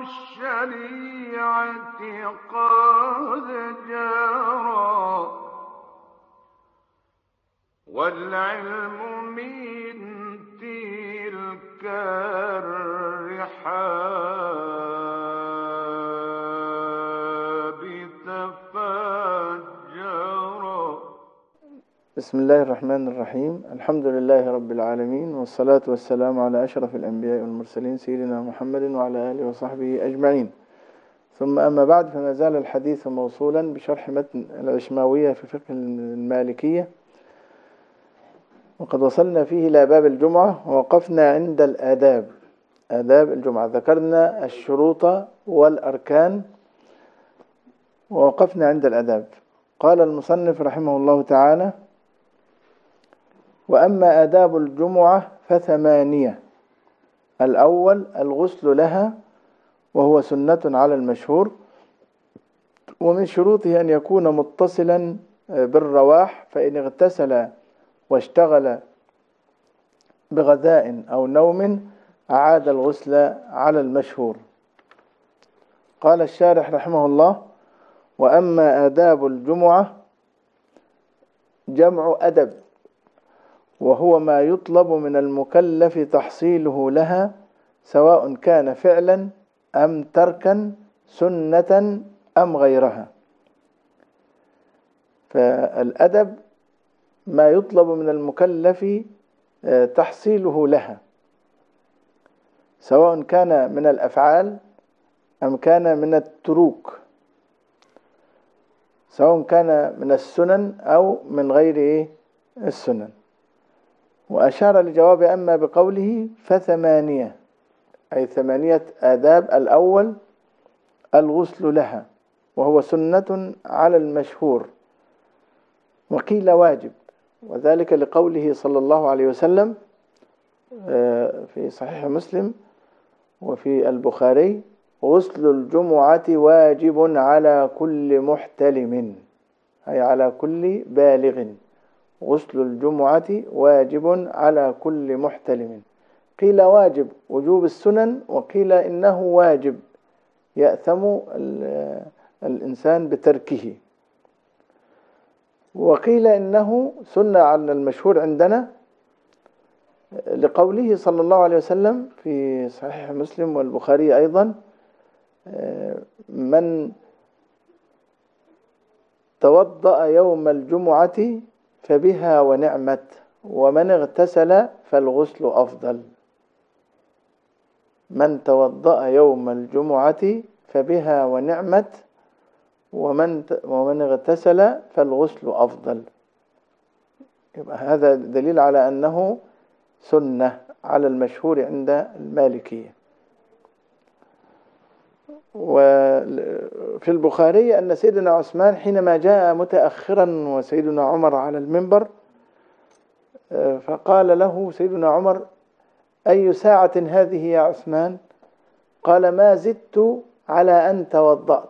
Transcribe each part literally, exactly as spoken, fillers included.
الشريعة قد جرى، والعلم من تلك الرحاب تفجرا. بسم الله الرحمن الرحيم. الحمد لله رب العالمين، والصلاة والسلام على أشرف الأنبياء والمرسلين سيدنا محمد وعلى آله وصحبه أجمعين. ثم أما بعد، فما زال الحديث موصولا بشرح متن العشماوية في فقه المالكية، وقد وصلنا فيه إلى باب الجمعة، ووقفنا عند الآداب، آداب الجمعة. ذكرنا الشروط والأركان ووقفنا عند الآداب. قال المصنف رحمه الله تعالى: وأما آداب الجمعة فثمانية. الأول الغسل لها، وهو سنة على المشهور، ومن شروطه أن يكون متصلا بالرواح، فإن اغتسل واشتغل بغذاء أو نوم أعاد الغسل على المشهور. قال الشارح رحمه الله: وأما آداب الجمعة جمع أدب، وهو ما يطلب من المكلف تحصيله لها، سواء كان فعلا أم تركا، سنة أم غيرها. فالأدب ما يطلب من المكلف تحصيله لها، سواء كان من الأفعال أم كان من التروك، سواء كان من السنن أو من غير السنن. وأشار لجواب أما بقوله فثمانية، أي ثمانية آداب. الأول الغسل لها، وهو سنة على المشهور، وقيل واجب، وذلك لقوله صلى الله عليه وسلم في صحيح مسلم وفي البخاري: غسل الجمعة واجب على كل محتلم، أي على كل بالغ. غسل الجمعة واجب على كل محتلم. قيل واجب وجوب السنن، وقيل إنه واجب يأثم الإنسان بتركه، وقيل إنه سنة على المشهور عندنا لقوله صلى الله عليه وسلم في صحيح مسلم والبخاري أيضا: من توضأ يوم الجمعة فبها ونعمت، ومن اغتسل فالغسل أفضل. من توضأ يوم الجمعة فبها ونعمت، ومن ومن اغتسل فالغسل أفضل. يبقى هذا دليل على أنه سنة على المشهور عند المالكية. وفي البخاري أن سيدنا عثمان حينما جاء متأخرا وسيدنا عمر على المنبر، فقال له سيدنا عمر: أي ساعة هذه يا عثمان؟ قال: ما زدت على أن توضأت.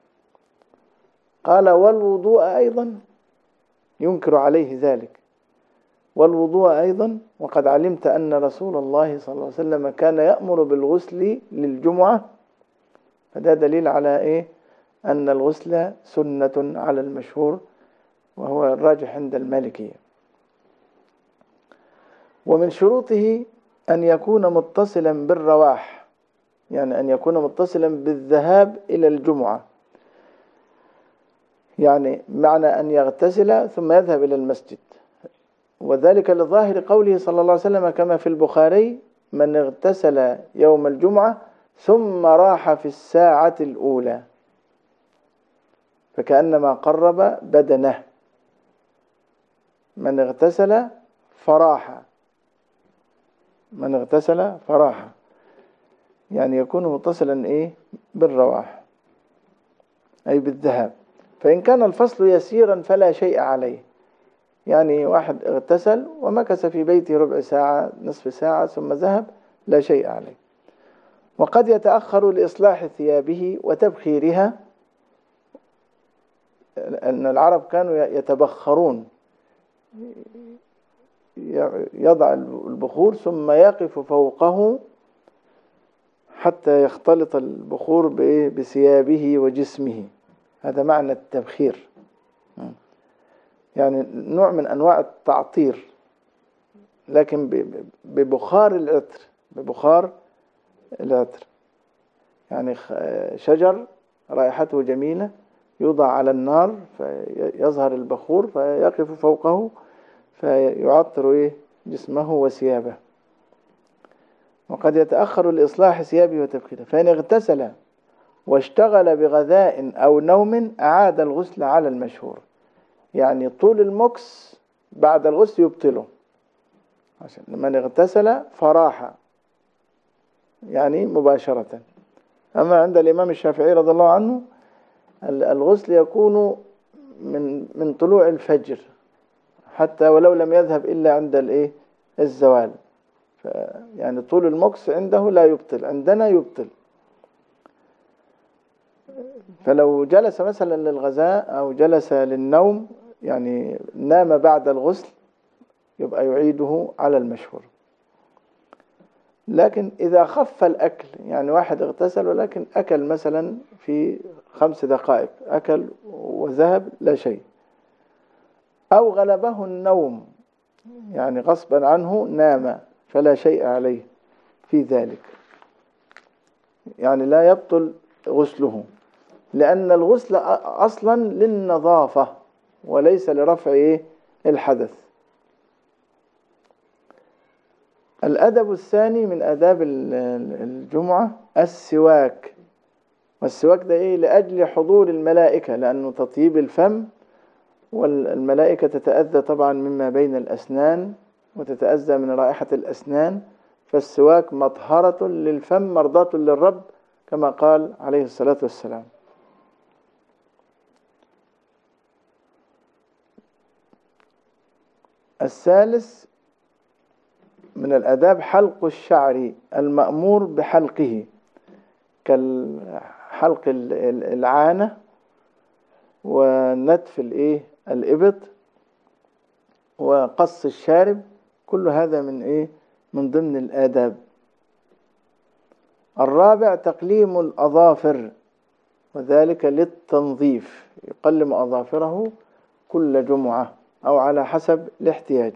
قال: والوضوء أيضا؟ ينكر عليه ذلك. والوضوء أيضا؟ وقد علمت أن رسول الله صلى الله عليه وسلم كان يأمر بالغسل للجمعة. فده دليل على إيه؟ أن الغسل سنة على المشهور، وهو الراجح عند المالكية. ومن شروطه أن يكون متصلا بالرواح، يعني أن يكون متصلا بالذهاب إلى الجمعة، يعني معنى أن يغتسل ثم يذهب إلى المسجد، وذلك لظاهر قوله صلى الله عليه وسلم كما في البخاري: من اغتسل يوم الجمعة ثم راح في الساعة الأولى فكأنما قرب بدنه. من اغتسل فراح، من اغتسل فراح، يعني يكون متصلا إيه؟ بالرواح، أي بالذهاب. فإن كان الفصل يسيرا فلا شيء عليه، يعني واحد اغتسل ومكث في بيته ربع ساعة نصف ساعة ثم ذهب، لا شيء عليه. وقد يتأخر لإصلاح ثيابه وتبخيرها، أن العرب كانوا يتبخرون، يضع البخور ثم يقف فوقه حتى يختلط البخور بإيه؟ بثيابه وجسمه. هذا معنى التبخير، يعني نوع من أنواع التعطير، لكن ببخار العطر، ببخار العطر. يعني شجر رائحته جميلة يوضع على النار فيظهر البخور فيقف فوقه فيعطر إيه؟ جسمه وثيابه. وقد يتأخر لإصلاح ثيابه وتبخيره، فإن اغتسل واشتغل بغذاء أو نوم أعاد الغسل على المشهور. يعني طول المكس بعد الغسل يبطله، عشان من اغتسل فراح يعني مباشرة. أما عند الإمام الشافعي رضي الله عنه الغسل يكون من من طلوع الفجر حتى ولو لم يذهب إلا عند الإيه؟ الزوال. يعني طول المكس عنده لا يبطل، عندنا يبطل. فلو جلس مثلا للغذاء أو جلس للنوم، يعني نام بعد الغسل، يبقى يعيده على المشهور. لكن إذا خف الأكل، يعني واحد اغتسل ولكن أكل مثلا في خمس دقائق، أكل وذهب لا شيء، أو غلبه النوم يعني غصبا عنه نام، فلا شيء عليه في ذلك، يعني لا يبطل غسله، لأن الغسل أصلا للنظافة وليس لرفع إيه؟ الحدث. الأدب الثاني من آداب الجمعة السواك. والسواك ده إيه؟ لأجل حضور الملائكة، لأنه تطيب الفم، والملائكة تتأذى طبعا مما بين الأسنان وتتأذى من رائحة الأسنان، فالسواك مطهرة للفم مرضاة للرب كما قال عليه الصلاة والسلام. الثالث من الآداب حلق الشعر المأمور بحلقه، كالحلق العانة ونتف الإيه؟ الإبط وقص الشارب، كل هذا من إيه؟ من ضمن الآداب. الرابع تقليم الأظافر، وذلك للتنظيف، يقلم أظافره كل جمعة أو على حسب الاحتياج.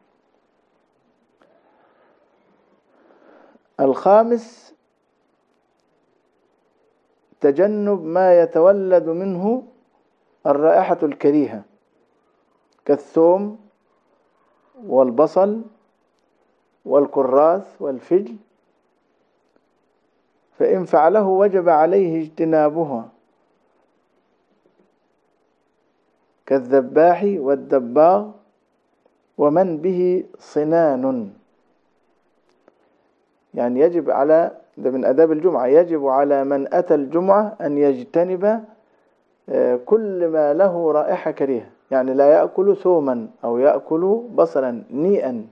الخامس تجنب ما يتولد منه الرائحة الكريهة كالثوم والبصل والكراث والفجل، فإن فعله وجب عليه اجتنابها، كالذباح والدباغ ومن به صنان. يعني يجب على، ده من آداب الجمعة، يجب على من أتى الجمعة أن يجتنب كل ما له رائحة كريهة، يعني لا يأكل ثوما أو يأكل بصلا نيئا،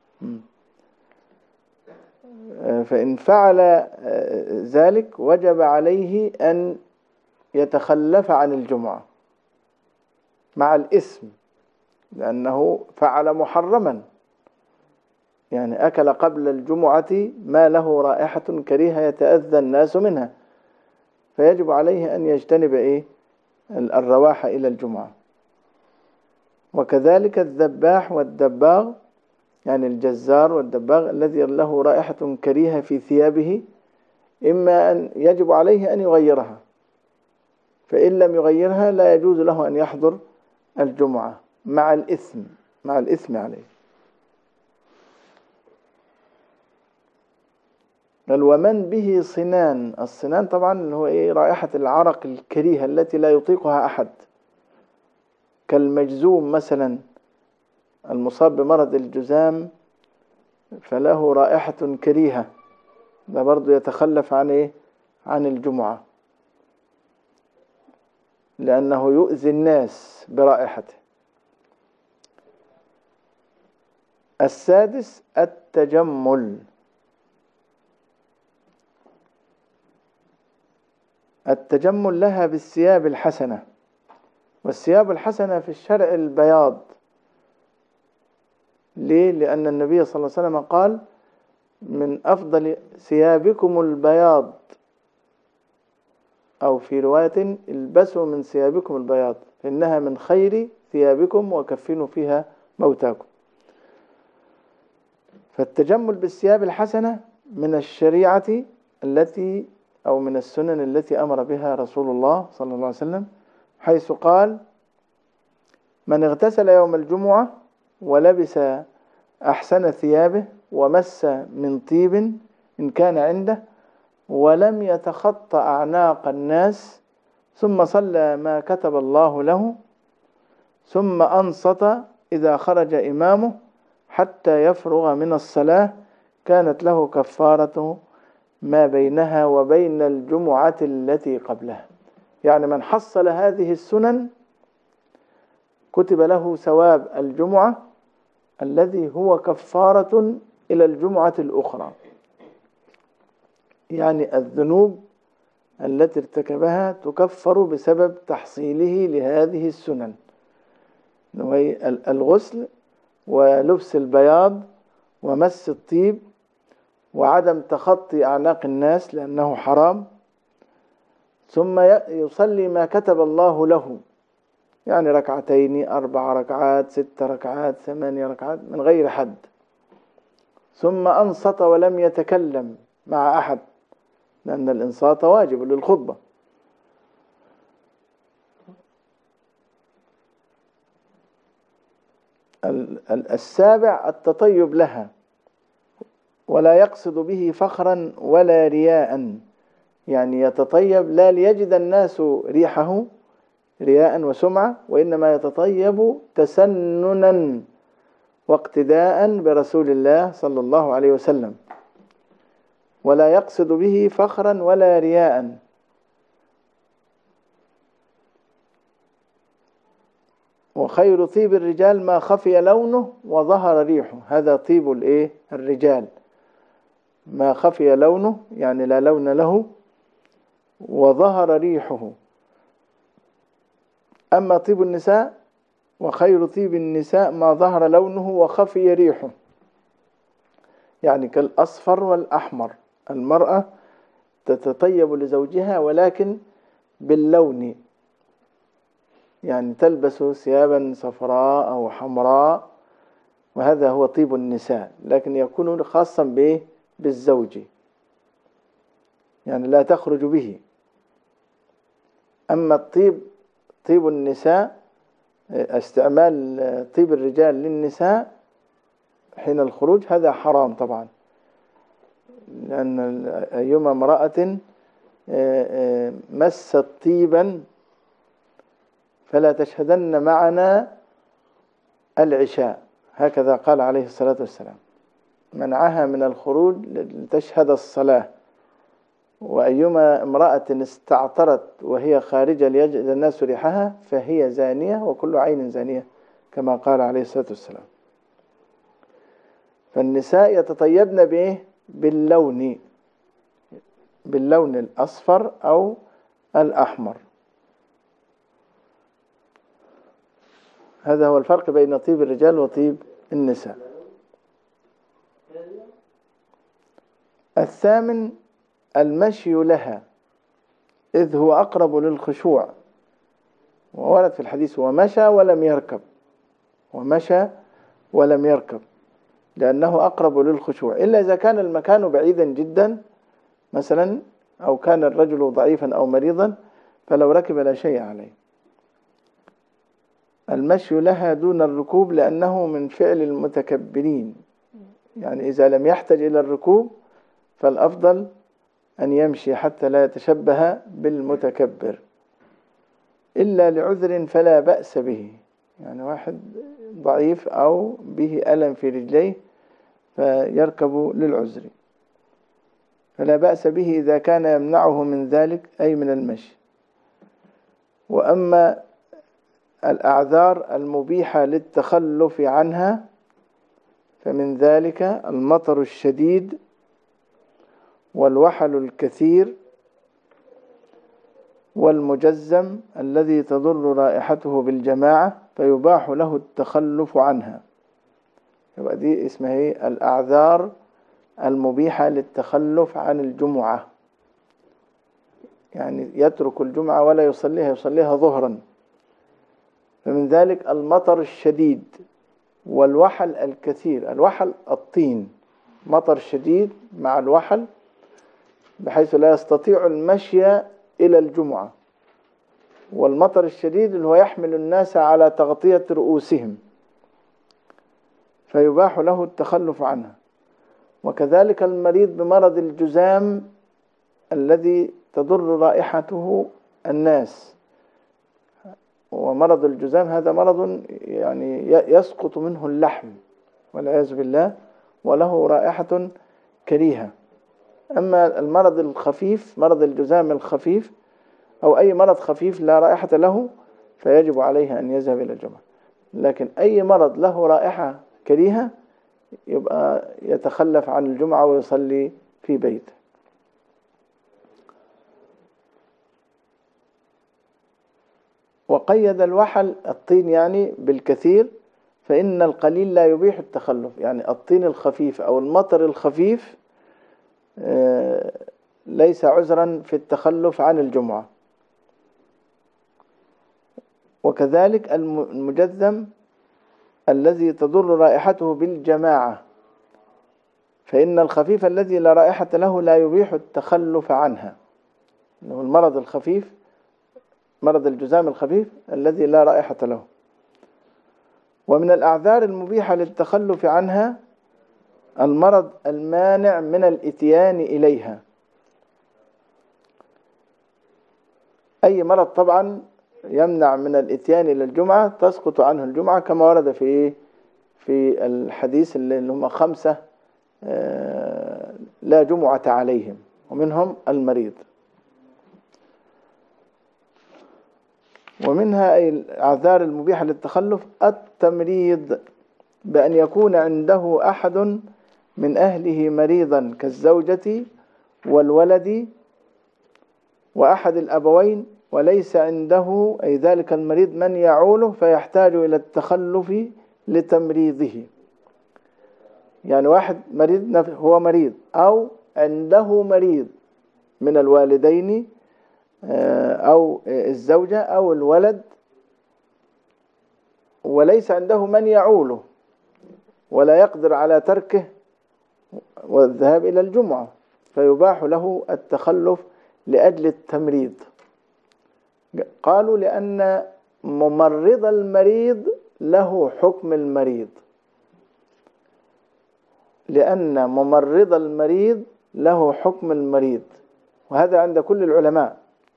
فإن فعل ذلك وجب عليه أن يتخلف عن الجمعة مع الإثم، لأنه فعل محرما، يعني أكل قبل الجمعة ما له رائحة كريهة يتأذى الناس منها، فيجب عليه أن يجتنب إيه؟ الرواح إلى الجمعة. وكذلك الذباح والدباغ، يعني الجزار والدباغ الذي له رائحة كريهة في ثيابه، إما أن يجب عليه أن يغيرها، فإن لم يغيرها لا يجوز له أن يحضر الجمعة مع الإثم، مع الإثم عليه. ومن به صنان، الصنان طبعا هو إيه؟ رائحة العرق الكريهة التي لا يطيقها أحد، كالمجزوم مثلا المصاب بمرض الجزام فله رائحة كريهة، ده برضو يتخلف عن إيه؟ عن الجمعة، لأنه يؤذي الناس برائحته. السادس التجمل. التجمل لها بالثياب الحسنة، والثياب الحسنة في الشرع البياض. ليه؟ لأن النبي صلى الله عليه وسلم قال من أفضل ثيابكم البياض، أو في رواية البسوا من ثيابكم البياض إنها من خير ثيابكم وكفنوا فيها موتاكم. فالتجمل بالثياب الحسنة من الشريعة التي أو من السنن التي أمر بها رسول الله صلى الله عليه وسلم، حيث قال: من اغتسل يوم الجمعة ولبس أحسن ثيابه ومس من طيب إن كان عنده ولم يتخطى أعناق الناس ثم صلى ما كتب الله له ثم أنصت إذا خرج إمامه حتى يفرغ من الصلاة كانت له كفارة ما بينها وبين الجمعة التي قبلها. يعني من حصل هذه السنن كتب له ثواب الجمعة الذي هو كفارة إلى الجمعة الأخرى. يعني الذنوب التي ارتكبها تكفر بسبب تحصيله لهذه السنن، وهي الغسل ولبس البياض ومس الطيب وعدم تخطي أعناق الناس لأنه حرام، ثم يصلي ما كتب الله له، يعني ركعتين، أربع ركعات، ست ركعات، ثمانية ركعات من غير حد، ثم أنصت ولم يتكلم مع أحد لأن الإنصات واجب للخطبة. السابع التطيب لها، ولا يقصد به فخرا ولا رياء، يعني يتطيب لا ليجد الناس ريحه رياء وسمعة، وإنما يتطيب تسننا واقتداء برسول الله صلى الله عليه وسلم، ولا يقصد به فخرا ولا رياء. وخير طيب الرجال ما خفي لونه وظهر ريحه، هذا طيب الايه الرجال، ما خفي لونه يعني لا لون له وظهر ريحه. أما طيب النساء وخير طيب النساء ما ظهر لونه وخفي ريحه، يعني كالأصفر والأحمر. المرأة تتطيب لزوجها ولكن باللون، يعني تلبس ثيابا صفراء أو حمراء، وهذا هو طيب النساء، لكن يكون خاصا به بالزوج، يعني لا تخرج به. أما الطيب طيب النساء، استعمال طيب الرجال للنساء حين الخروج هذا حرام طبعا، لأن أيما امرأة مست طيبا فلا تشهدن معنا العشاء، هكذا قال عليه الصلاة والسلام، منعها من الخروج لتشهد الصلاة. وأيما امرأة استعطرت وهي خارجة ليجد الناس ريحها فهي زانية، وكل عين زانية كما قال عليه الصلاة والسلام. فالنساء يتطيبن به باللون، باللون الأصفر أو الأحمر. هذا هو الفرق بين طيب الرجال وطيب النساء. الثامن المشي لها، إذ هو أقرب للخشوع، وورد في الحديث ومشى ولم يركب، ومشى ولم يركب لأنه أقرب للخشوع، إلا إذا كان المكان بعيدا جدا مثلا، أو كان الرجل ضعيفا أو مريضا فلو ركب لا شيء عليه. المشي لها دون الركوب لأنه من فعل المتكبرين، يعني إذا لم يحتج إلى الركوب فالأفضل أن يمشي حتى لا يتشبه بالمتكبر، إلا لعذر فلا بأس به، يعني واحد ضعيف أو به ألم في رجليه فيركب للعذر، فلا بأس به إذا كان يمنعه من ذلك أي من المشي. وأما الأعذار المبيحة للتخلف عنها فمن ذلك المطر الشديد والوحل الكثير والمجزم الذي تضر رائحته بالجماعة فيباح له التخلف عنها. يبقى دي اسمها ايه؟ الأعذار المبيحة للتخلف عن الجمعة، يعني يترك الجمعة ولا يصليها، يصليها ظهرا. فمن ذلك المطر الشديد والوحل الكثير. الوحل الطين، مطر شديد مع الوحل بحيث لا يستطيع المشي إلى الجمعة، والمطر الشديد اللي هو يحمل الناس على تغطية رؤوسهم، فيباح له التخلف عنها. وكذلك المريض بمرض الجذام الذي تضر رائحته الناس. ومرض الجذام هذا مرض يعني يسقط منه اللحم والعياذ بالله، وله رائحة كريهة. أما المرض الخفيف، مرض الجذام الخفيف أو أي مرض خفيف لا رائحة له، فيجب عليه أن يذهب إلى الجمعة. لكن أي مرض له رائحة كريهة يبقى يتخلف عن الجمعة ويصلي في بيته. وقيد الوحل الطين يعني بالكثير، فإن القليل لا يبيح التخلف. يعني الطين الخفيف أو المطر الخفيف ليس عذرا في التخلف عن الجمعة. وكذلك المجذم الذي تضر رائحته بالجماعة، فإن الخفيف الذي لا رائحة له لا يبيح التخلف عنها. المرض الخفيف، مرض الجذام الخفيف الذي لا رائحة له. ومن الأعذار المبيحة للتخلف عنها المرض المانع من الإتيان إليها. أي مرض طبعا يمنع من الإتيان إلى الجمعة تسقط عنه الجمعة، كما ورد في في الحديث اللي هم خمسة لا جمعة عليهم، ومنهم المريض. ومنها أي الأعذار المبيحة للتخلف التمريض، بأن يكون عنده أحد من أهله مريضا كالزوجة والولد وأحد الأبوين، وليس عنده أي ذلك المريض من يعوله، فيحتاج إلى التخلف لتمريضه. يعني واحد مريض هو مريض أو عنده مريض من الوالدين أو الزوجة أو الولد، وليس عنده من يعوله ولا يقدر على تركه والذهاب إلى الجمعة، فيباح له التخلف لأجل التمريض. قالوا لأن ممرض المريض له حكم المريض، لأن ممرض المريض له حكم المريض، وهذا عند كل العلماء.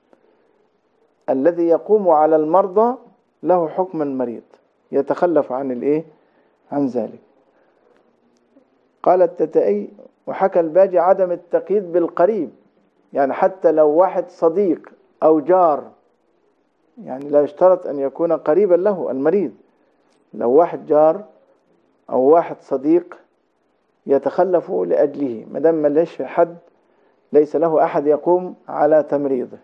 الذي يقوم على المرضى له حكم المريض، يتخلف عن الإيه؟ عن ذلك. قال التتائي وحكى الباجي عدم التقييد بالقريب، يعني حتى لو واحد صديق أو جار، يعني لا يشترط أن يكون قريبا له المريض، لو واحد جار أو واحد صديق يتخلف لأجله، ما دام ليس حد، ليس له أحد يقوم على تمريضه.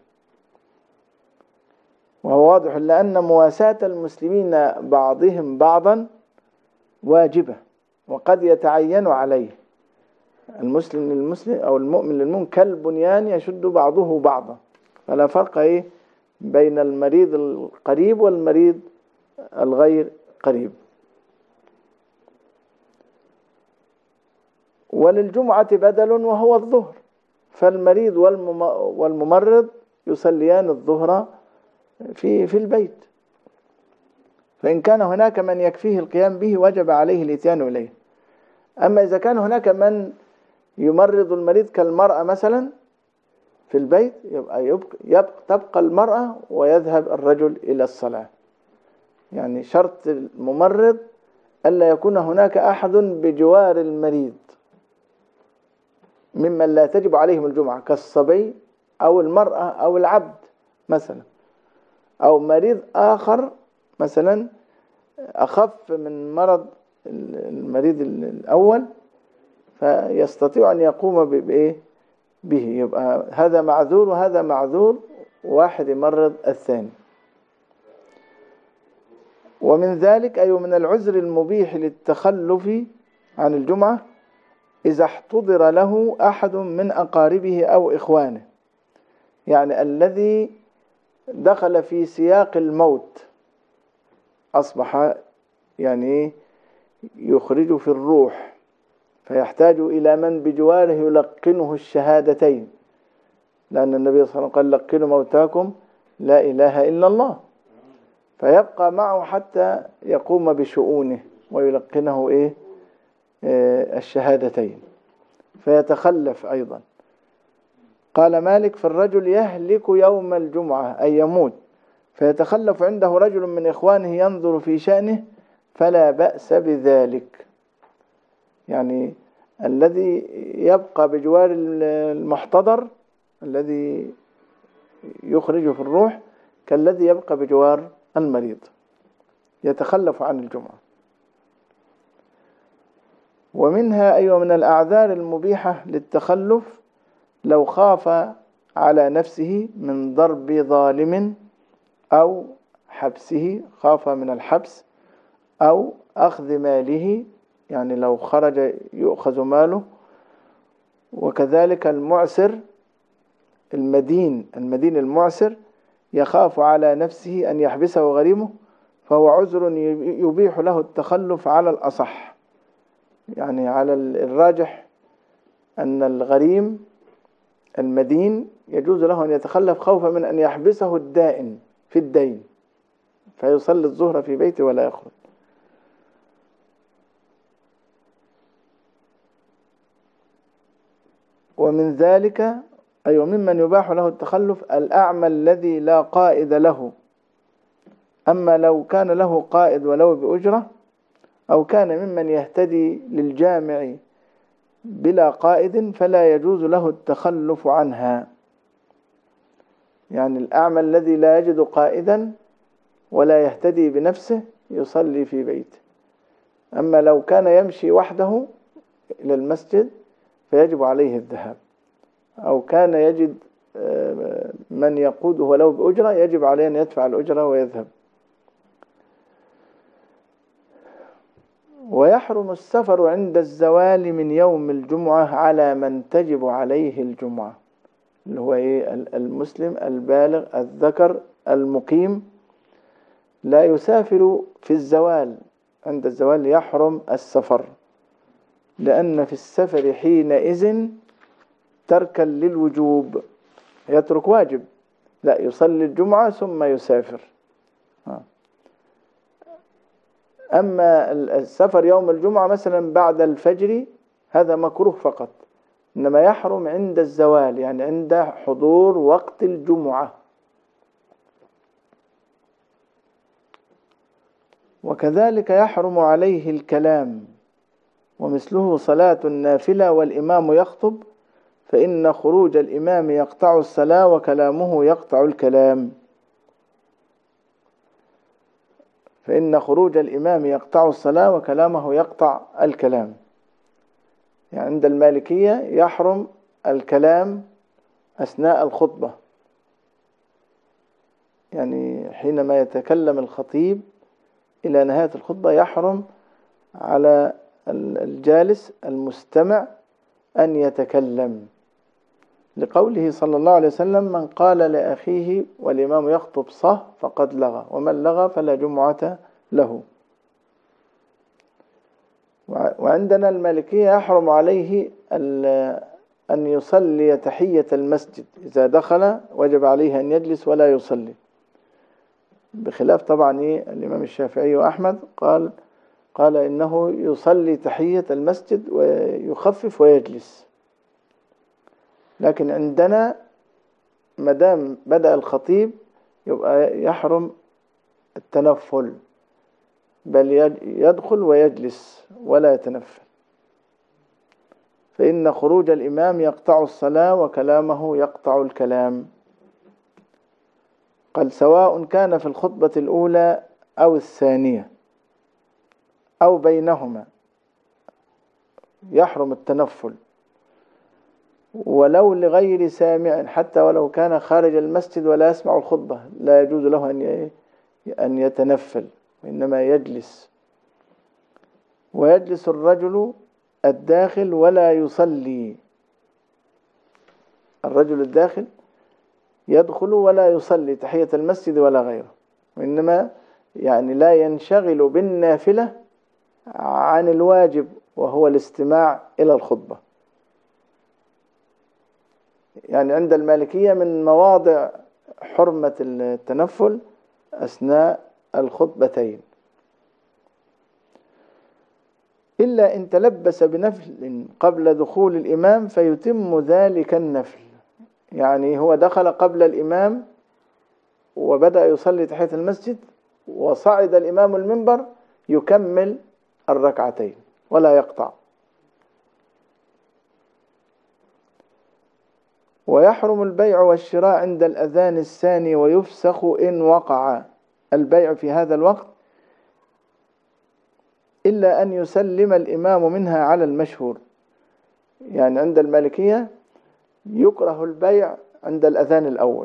وهو واضح لأن مواساة المسلمين بعضهم بعضا واجبة، وقد يتعين عليه. المسلم للمسلم أو المؤمن للمؤمن كالبنيان يشد بعضه بعضا، فلا فرق إيه بين المريض القريب والمريض الغير قريب. وللجمعة بدل وهو الظهر، فالمريض والممرض يصليان الظهر في في البيت، فإن كان هناك من يكفيه القيام به وجب عليه الإتيان إليه. أما إذا كان هناك من يمرض المريض كالمرأة مثلا في البيت، يبقى, يبقى, يبقى تبقى المرأة ويذهب الرجل إلى الصلاة. يعني شرط الممرض ألا يكون هناك أحد بجوار المريض ممن لا تجب عليهم الجمعة، كالصبي أو المرأة أو العبد مثلا، أو مريض آخر مثلا أخف من مرض المريض الأول فيستطيع أن يقوم بإيه به، يبقى هذا معذور وهذا معذور، واحد يمرض الثاني. ومن ذلك أي من العذر المبيح للتخلف عن الجمعة إذا احتضر له أحد من أقاربه أو إخوانه، يعني الذي دخل في سياق الموت أصبح يعني يخرج في الروح، فيحتاج إلى من بجواره يلقنه الشهادتين، لأن النبي صلى الله عليه وسلم قال لقنوا موتاكم لا إله إلا الله، فيبقى معه حتى يقوم بشؤونه ويلقنه إيه آه الشهادتين، فيتخلف أيضا. قال مالك: فالرجل يهلك يوم الجمعة أي يموت، فيتخلف عنده رجل من إخوانه ينظر في شأنه فلا بأس بذلك. يعني الذي يبقى بجوار المحتضر الذي يخرج في الروح كالذي يبقى بجوار المريض، يتخلف عن الجمعة. ومنها أيضا من الأعذار المبيحة للتخلف لو خاف على نفسه من ضرب ظالم أو حبسه، خاف من الحبس أو أخذ ماله، يعني لو خرج يؤخذ ماله. وكذلك المعسر المدين المدين المعسر يخاف على نفسه أن يحبسه غريمه، فهو عذر يبيح له التخلف على الأصح. يعني على الراجح أن الغريم المدين يجوز له أن يتخلف خوفا من أن يحبسه الدائن في الدين، فيصلي الظهر في بيته ولا يخرج. ومن ذلك أي أيوة ممن يباح له التخلف الأعمى الذي لا قائد له، أما لو كان له قائد ولو بأجرة، أو كان ممن يهتدي للجامع بلا قائد فلا يجوز له التخلف عنها. يعني الأعمى الذي لا يجد قائدا ولا يهتدي بنفسه يصلي في بيته، أما لو كان يمشي وحده إلى المسجد فيجب عليه الذهاب، أو كان يجد من يقوده ولو بأجرة يجب عليه أن يدفع الأجرة ويذهب. ويحرم السفر عند الزوال من يوم الجمعة على من تجب عليه الجمعة، اللي هو إيه؟ المسلم البالغ الذكر المقيم لا يسافر في الزوال، عند الزوال يحرم السفر، لأن في السفر حينئذ تركا للوجوب، يترك واجب، لا يصلي الجمعة ثم يسافر. أما السفر يوم الجمعة مثلا بعد الفجر هذا مكروه فقط، إنما يحرم عند الزوال، يعني عند حضور وقت الجمعة. وكذلك يحرم عليه الكلام، ومثله صلاة النافلة والإمام يخطب، فإن خروج الإمام يقطع الصلاة وكلامه يقطع الكلام. فإن خروج الإمام يقطع الصلاة وكلامه يقطع الكلام. يعني عند المالكية يحرم الكلام أثناء الخطبة، يعني حينما يتكلم الخطيب إلى نهاية الخطبة يحرم على الجالس المستمع أن يتكلم، لقوله صلى الله عليه وسلم: من قال لأخيه والإمام يخطب صح فقد لغى، ومن لغى فلا جمعة له. وعندنا المالكية يحرم عليه أن يصلي تحية المسجد، إذا دخل وجب عليه أن يجلس ولا يصلي، بخلاف طبعا الإمام الشافعي وأحمد قال قال إنه يصلي تحية المسجد ويخفف ويجلس. لكن عندنا مدام بدأ الخطيب يبقى يحرم التنفل، بل يدخل ويجلس ولا يتنفل، فإن خروج الإمام يقطع الصلاة وكلامه يقطع الكلام. قال: سواء كان في الخطبة الأولى أو الثانية أو بينهما يحرم التنفل، ولو لغير سامع، حتى ولو كان خارج المسجد ولا يسمع الخطبة لا يجوز له أن يتنفل، وإنما يجلس. ويجلس الرجل الداخل ولا يصلي. الرجل الداخل يدخل ولا يصلي تحية المسجد ولا غيره، وإنما يعني لا ينشغل بالنافلة عن الواجب وهو الاستماع إلى الخطبة. يعني عند المالكية من مواضع حرمة التنفل أثناء الخطبتين، إلا إن تلبس بنفل قبل دخول الإمام فيتم ذلك النفل. يعني هو دخل قبل الإمام وبدأ يصلي تحية المسجد وصعد الإمام المنبر، يكمل الركعتين ولا يقطع. ويحرم البيع والشراء عند الأذان الثاني ويفسخ إن وقع البيع في هذا الوقت، إلا أن يسلم الإمام منها على المشهور. يعني عند المالكية يكره البيع عند الأذان الأول،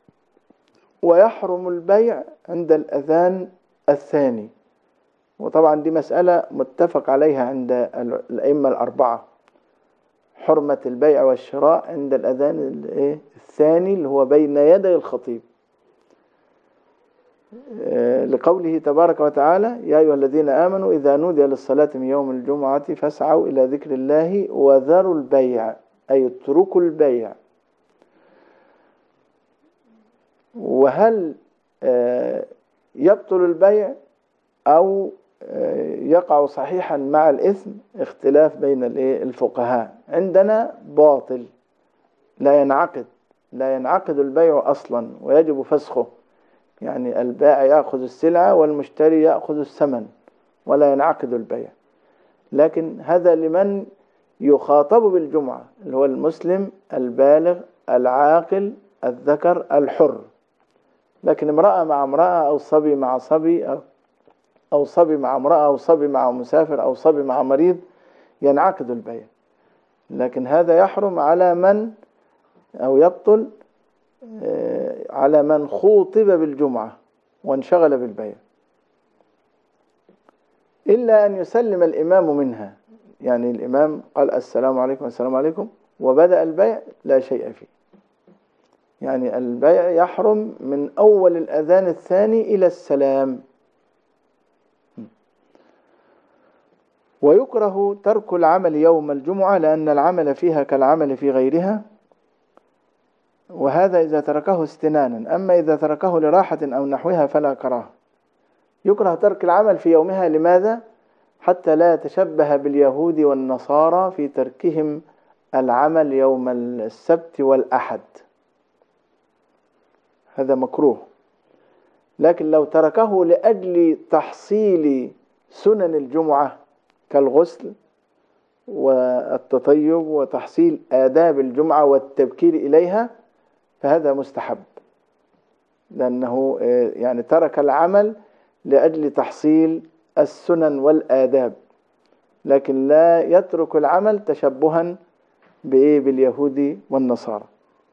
ويحرم البيع عند الأذان الثاني. وطبعا دي مسألة متفق عليها عند الأئمة الأربعة، حرمة البيع والشراء عند الأذان الثاني اللي هو بين يدي الخطيب، لقوله تبارك وتعالى: يا أيها الذين آمنوا إذا نودي للصلاة من يوم الجمعة فاسعوا إلى ذكر الله وذروا البيع، أي اتركوا البيع. وهل يبطل البيع أو يقع صحيحا مع الإثم؟ اختلاف بين الفقهاء. عندنا باطل، لا ينعقد لا ينعقد البيع أصلا ويجب فسخه. يعني البائع يأخذ السلعة والمشتري يأخذ الثمن ولا ينعقد البيع. لكن هذا لمن يخاطب بالجمعة، اللي هو المسلم البالغ العاقل الذكر الحر. لكن امرأة مع امرأة أو صبي مع صبي أو أو صبي مع امرأة أو صبي مع مسافر أو صبي مع مريض ينعقد البيع. لكن هذا يحرم على من أو يبطل على من خوطب بالجمعة وانشغل بالبيع، إلا أن يسلم الإمام منها. يعني الإمام قال السلام عليكم السلام عليكم وبدأ البيع، لا شيء فيه. يعني البيع يحرم من أول الأذان الثاني إلى السلام. ويكره ترك العمل يوم الجمعة لأن العمل فيها كالعمل في غيرها، وهذا إذا تركه استنانا. أما إذا تركه لراحة أو نحوها فلا كراهة. يكره ترك العمل في يومها. لماذا؟ حتى لا يتشبه باليهود والنصارى في تركهم العمل يوم السبت والأحد، هذا مكروه. لكن لو تركه لأجل تحصيل سنن الجمعة كالغسل والتطيب وتحصيل آداب الجمعة والتبكير إليها فهذا مستحب، لأنه يعني ترك العمل لأجل تحصيل السنن والآداب، لكن لا يترك العمل تشبها باليهود والنصارى.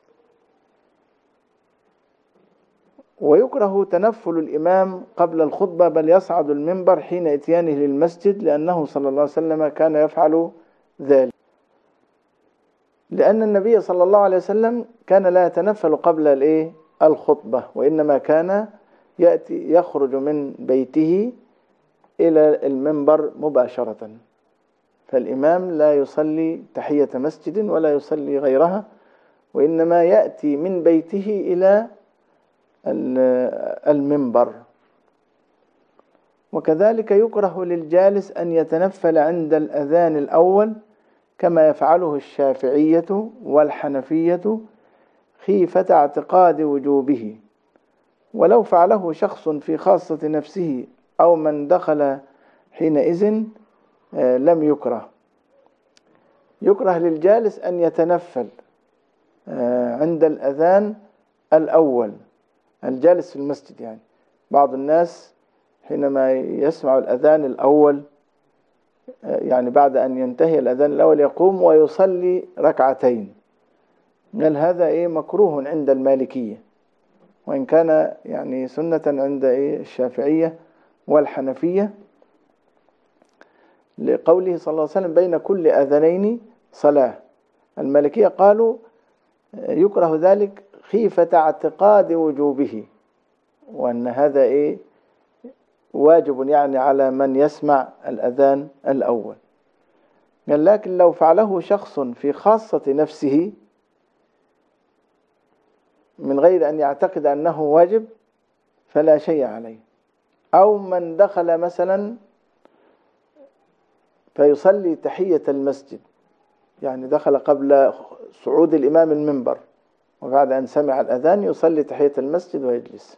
ويكره تنفل الإمام قبل الخطبة، بل يصعد المنبر حين اتيانه للمسجد، لأنه صلى الله عليه وسلم كان يفعل ذلك. لأن النبي صلى الله عليه وسلم كان لا يتنفل قبل الإيه الخطبة، وإنما كان يأتي يخرج من بيته إلى المنبر مباشرة. فالإمام لا يصلي تحية مسجد ولا يصلي غيرها، وإنما يأتي من بيته إلى المنبر. وكذلك يكره للجالس أن يتنفل عند الأذان الأول كما يفعله الشافعية والحنفية خيفة اعتقاد وجوبه، ولو فعله شخص في خاصة نفسه أو من دخل حينئذ لم يكره. يكره للجالس أن يتنفل عند الأذان الأول، الجالس في المسجد. يعني بعض الناس حينما يسمع الأذان الأول، يعني بعد أن ينتهي الأذان الأول يقوم ويصلي ركعتين. قال هذا إيه مكروه عند المالكية، وإن كان يعني سنة عند إيه الشافعية والحنفية، لقوله صلى الله عليه وسلم بين كل أذانين صلاة. المالكية قالوا يكره ذلك خيفة اعتقاد وجوبه، وأن هذا إيه واجب يعني على من يسمع الأذان الأول. لكن لو فعله شخص في خاصة نفسه من غير أن يعتقد أنه واجب فلا شيء عليه. أو من دخل مثلا فيصلي تحية المسجد، يعني دخل قبل صعود الإمام المنبر وبعد أن سمع الأذان يصلي تحية المسجد ويجلس.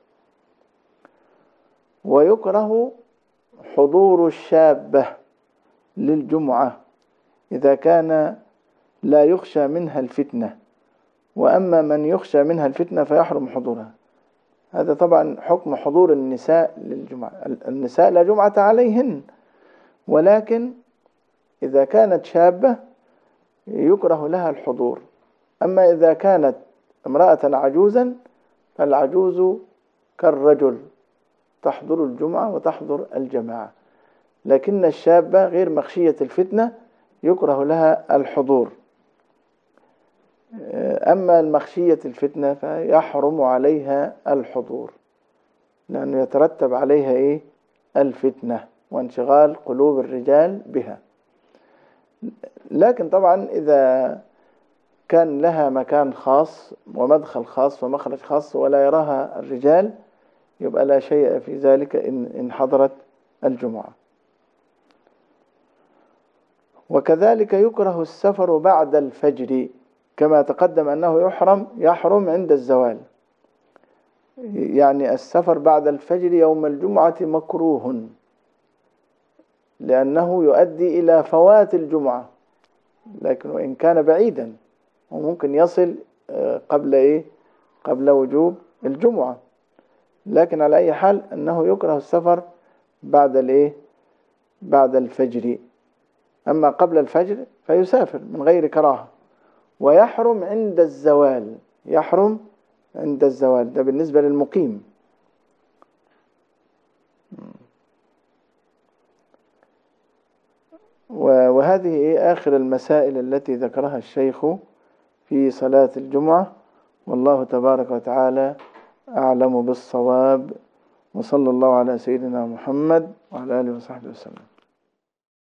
ويكره حضور الشابة للجمعة إذا كان لا يخشى منها الفتنة، وأما من يخشى منها الفتنة فيحرم حضورها. هذا طبعا حكم حضور النساء للجمعة. النساء لا جمعة عليهن، ولكن إذا كانت شابة يكره لها الحضور. أما إذا كانت امرأة عجوزا فالعجوز كالرجل تحضر الجمعة وتحضر الجماعة، لكن الشابة غير مخشية الفتنة يكره لها الحضور. أما المخشية الفتنة فيحرم عليها الحضور، لأنه يترتب عليها إيه؟ الفتنة وانشغال قلوب الرجال بها. لكن طبعا إذا كان لها مكان خاص ومدخل خاص ومخرج خاص ولا يراها الرجال يبقى لا شيء في ذلك إن حضرت الجمعة. وكذلك يكره السفر بعد الفجر، كما تقدم أنه يحرم يحرم عند الزوال. يعني السفر بعد الفجر يوم الجمعة مكروه، لأنه يؤدي إلى فوات الجمعة، لكن وإن كان بعيدا وممكن يصل قبل إيه؟ قبل وجوب الجمعة. لكن على أي حال أنه يكره السفر بعد الإيه؟ بعد الفجر. أما قبل الفجر فيسافر من غير كراهة. ويحرم عند الزوال، يحرم عند الزوال، ده بالنسبة للمقيم. وهذه آخر المسائل التي ذكرها الشيخ في صلاة الجمعة، والله تبارك وتعالى أعلم بالصواب، وصلى الله على سيدنا محمد وعلى آله وصحبه وسلم.